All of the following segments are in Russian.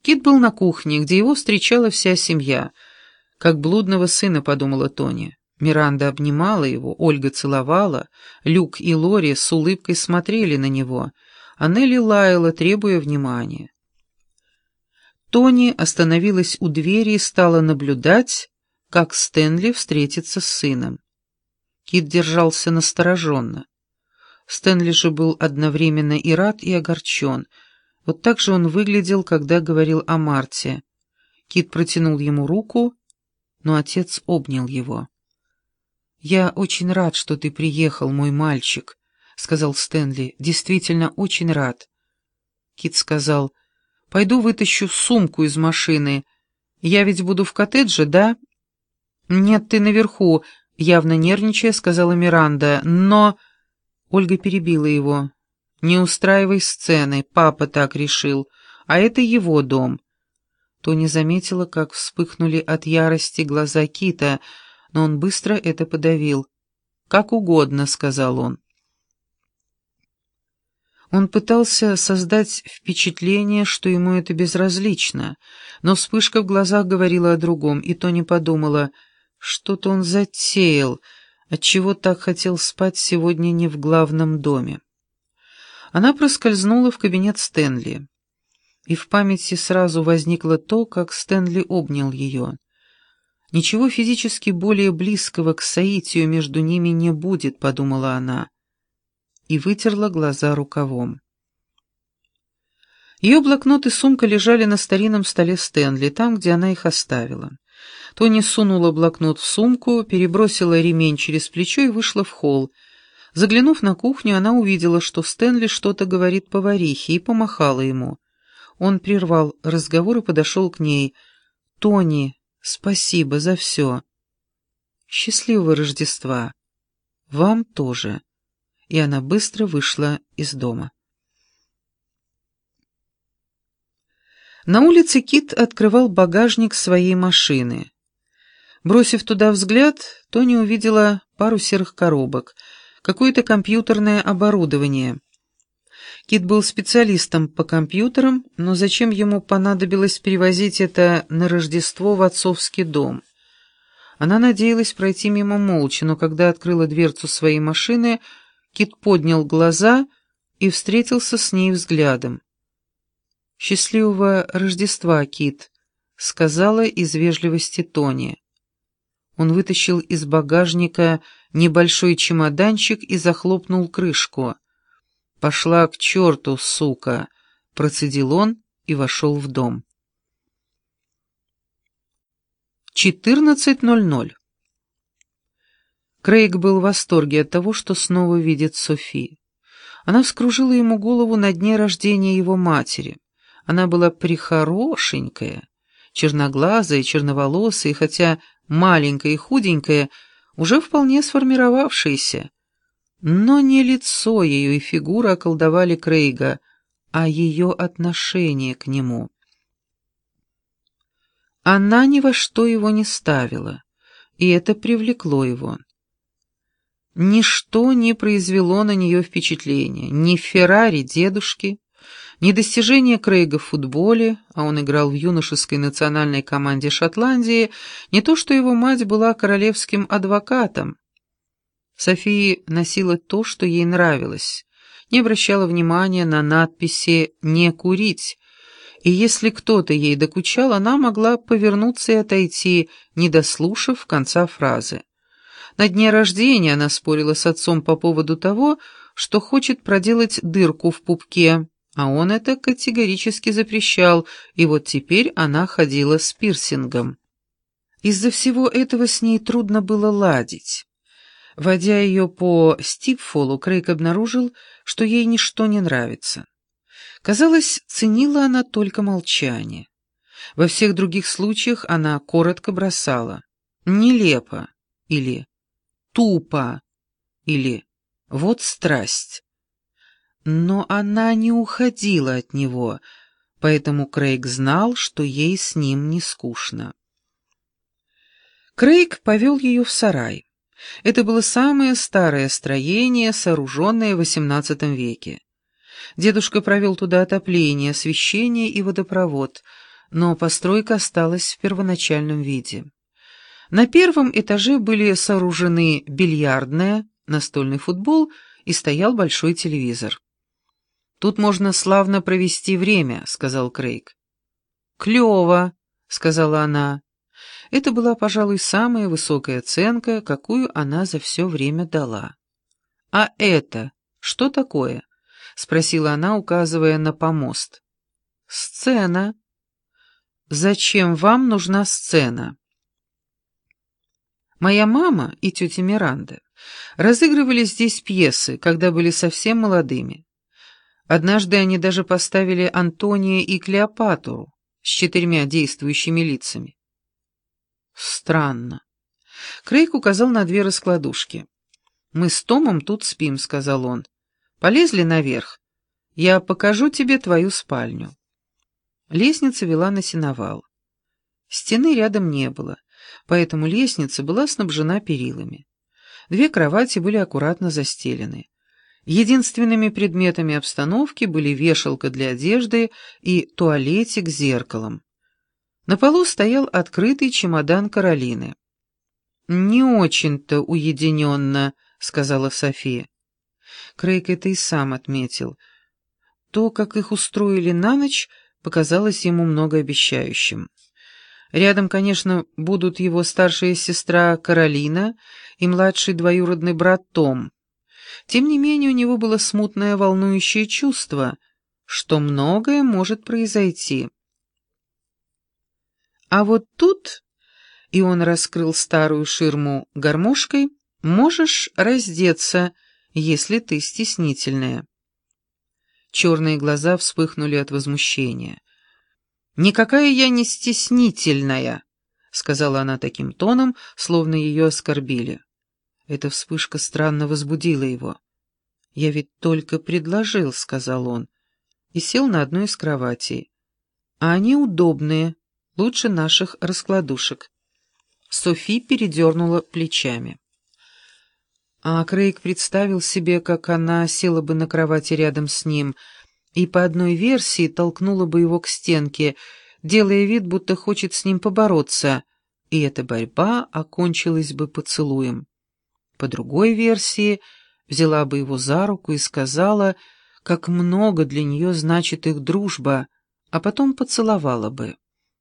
Кит был на кухне, где его встречала вся семья. Как блудного сына, подумала Тони. Миранда обнимала его, Ольга целовала, Люк и Лори с улыбкой смотрели на него, а Нелли лаяла, требуя внимания. Тони остановилась у двери и стала наблюдать, как Стэнли встретится с сыном. Кит держался настороженно. Стэнли же был одновременно и рад, и огорчен. Вот так же он выглядел, когда говорил о Марте. Кит протянул ему руку, но отец обнял его. «Я очень рад, что ты приехал, мой мальчик», — сказал Стэнли. «Действительно очень рад». Кит сказал: «Пойду вытащу сумку из машины. Я ведь буду в коттедже, да?» «Нет, ты наверху», — явно нервничая, сказала Миранда. «Но...» Ольга перебила его. «Не устраивай сцены, папа так решил, а это его дом». Тони заметила, как вспыхнули от ярости глаза Кита, но он быстро это подавил. «Как угодно», — сказал он. Он пытался создать впечатление, что ему это безразлично, но вспышка в глазах говорила о другом, и Тони подумала, что-то он затеял, отчего так хотел спать сегодня не в главном доме. Она проскользнула в кабинет Стэнли, и в памяти сразу возникло то, как Стэнли обнял ее. «Ничего физически более близкого к соитию между ними не будет», — подумала она, и вытерла глаза рукавом. Ее блокнот и сумка лежали на старинном столе Стэнли, там, где она их оставила. Тони сунула блокнот в сумку, перебросила ремень через плечо и вышла в холл. Заглянув на кухню, она увидела, что Стэнли что-то говорит поварихе, и помахала ему. Он прервал разговор и подошел к ней. «Тони, спасибо за все. Счастливого Рождества. Вам тоже». И она быстро вышла из дома. На улице Кит открывал багажник своей машины. Бросив туда взгляд, Тони увидела пару серых коробок, какое-то компьютерное оборудование. Кит был специалистом по компьютерам, но зачем ему понадобилось перевозить это на Рождество в отцовский дом? Она надеялась пройти мимо молча, но когда открыла дверцу своей машины, Кит поднял глаза и встретился с ней взглядом. «Счастливого Рождества, Кит», — сказала из вежливости Тони. Он вытащил из багажника небольшой чемоданчик и захлопнул крышку. «Пошла к черту, сука», — процедил он и вошел в дом. 14:00. Крейг был в восторге от того, что снова видит Софи. Она вскружила ему голову на дне рождения его матери. Она была прехорошенькая, черноглазая, черноволосая, хотя маленькая и худенькая, уже вполне сформировавшаяся. Но не лицо ее и фигура околдовали Крейга, а ее отношение к нему. Она ни во что его не ставила, и это привлекло его. Ничто не произвело на нее впечатления, ни Феррари дедушки, ни достижения Крейга в футболе, а он играл в юношеской национальной команде Шотландии, не то что его мать была королевским адвокатом. София носила то, что ей нравилось, не обращала внимания на надписи «не курить», и если кто-то ей докучал, она могла повернуться и отойти, не дослушав конца фразы. На дне рождения она спорила с отцом по поводу того, что хочет проделать дырку в пупке, а он это категорически запрещал, и вот теперь она ходила с пирсингом. Из-за всего этого с ней трудно было ладить. Водя ее по Стипфолу, Крейг обнаружил, что ей ничто не нравится. Казалось, ценила она только молчание. Во всех других случаях она коротко бросала «нелепо» или «тупо» или «вот страсть». Но она не уходила от него, поэтому Крейг знал, что ей с ним не скучно. Крейг повел ее в сарай. Это было самое старое строение, сооруженное в XVIII веке. Дедушка провел туда отопление, освещение и водопровод, но постройка осталась в первоначальном виде. На первом этаже были сооружены бильярдная, настольный футбол и стоял большой телевизор. «Тут можно славно провести время», — сказал Крейг. «Клево», — сказала она. Это была, пожалуй, самая высокая оценка, какую она за все время дала. «А это что такое?» — спросила она, указывая на помост. «Сцена». «Зачем вам нужна сцена?» Моя мама и тетя Миранда разыгрывали здесь пьесы, когда были совсем молодыми. Однажды они даже поставили Антония и Клеопатру с 4 действующими лицами. Странно. Крейг указал на 2 раскладушки. «Мы с Томом тут спим», — сказал он. «Полезли наверх. Я покажу тебе твою спальню». Лестница вела на сеновал. Стены рядом не было, поэтому лестница была снабжена перилами. 2 кровати были аккуратно застелены. Единственными предметами обстановки были вешалка для одежды и туалетик с зеркалом. На полу стоял открытый чемодан Каролины. «Не очень-то уединенно», — сказала София. Крейг это и сам отметил. То, как их устроили на ночь, показалось ему многообещающим. Рядом, конечно, будут его старшая сестра Каролина и младший двоюродный брат Том. Тем не менее, у него было смутное волнующее чувство, что многое может произойти. А вот тут, и он раскрыл старую ширму гармошкой, можешь раздеться, если ты стеснительная. Черные глаза вспыхнули от возмущения. «Никакая я не стеснительная», — сказала она таким тоном, словно ее оскорбили. Эта вспышка странно возбудила его. «Я ведь только предложил», — сказал он, и сел на одну из кроватей. «А они удобные, лучше наших раскладушек». Софи передернула плечами. А Крейг представил себе, как она села бы на кровати рядом с ним и по одной версии толкнула бы его к стенке, делая вид, будто хочет с ним побороться, и эта борьба окончилась бы поцелуем. По другой версии взяла бы его за руку и сказала, как много для нее значит их дружба, а потом поцеловала бы.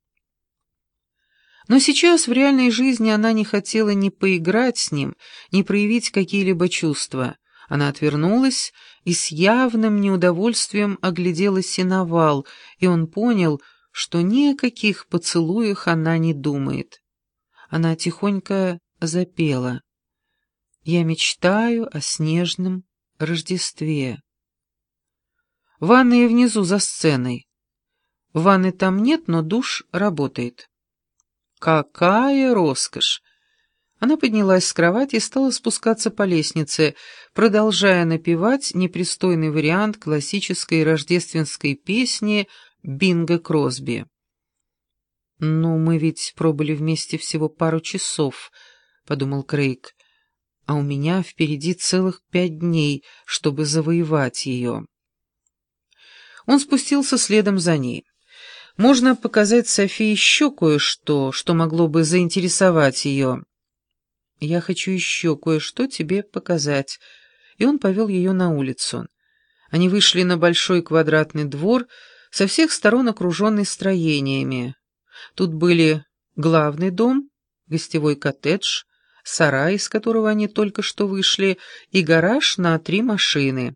Но сейчас в реальной жизни она не хотела ни поиграть с ним, ни проявить какие-либо чувства. Она отвернулась и с явным неудовольствием оглядела сеновал, и он понял, что ни о каких поцелуях она не думает. Она тихонько запела: «Я мечтаю о снежном Рождестве». Ванная внизу за сценой. Ванны там нет, но душ работает. Какая роскошь! Она поднялась с кровати и стала спускаться по лестнице, продолжая напевать непристойный вариант классической рождественской песни Бинга Кросби. «Ну, мы ведь пробыли вместе всего пару часов», — подумал Крейг, «а у меня впереди целых 5 дней, чтобы завоевать ее». Он спустился следом за ней. Можно показать Софии еще кое-что, что могло бы заинтересовать ее. «Я хочу еще кое-что тебе показать», и он повел ее на улицу. Они вышли на большой квадратный двор, со всех сторон окруженный строениями. Тут были главный дом, гостевой коттедж, сарай, из которого они только что вышли, и гараж на 3 машины.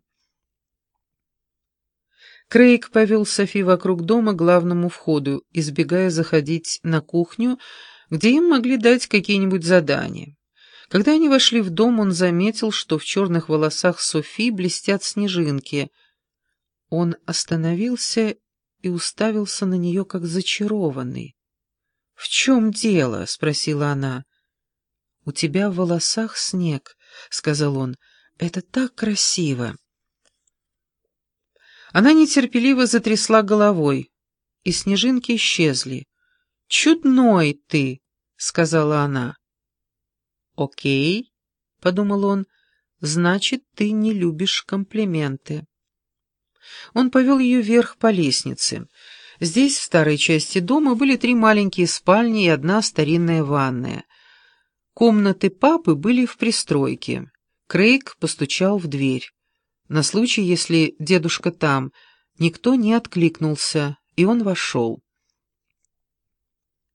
Крейг повел Софи вокруг дома к главному входу, избегая заходить на кухню, где им могли дать какие-нибудь задания. Когда они вошли в дом, он заметил, что в черных волосах Софи блестят снежинки. Он остановился и уставился на нее, как зачарованный. «В чем дело?» — спросила она. «У тебя в волосах снег», — сказал он. «Это так красиво». Она нетерпеливо затрясла головой, и снежинки исчезли. «Чудной ты», — сказала она. «Окей», — подумал он, — «значит, ты не любишь комплименты». Он повел ее вверх по лестнице. Здесь, в старой части дома, были 3 маленькие спальни и 1 старинная ванная. Комнаты папы были в пристройке. Крейг постучал в дверь. На случай, если дедушка там, никто не откликнулся, и он вошел.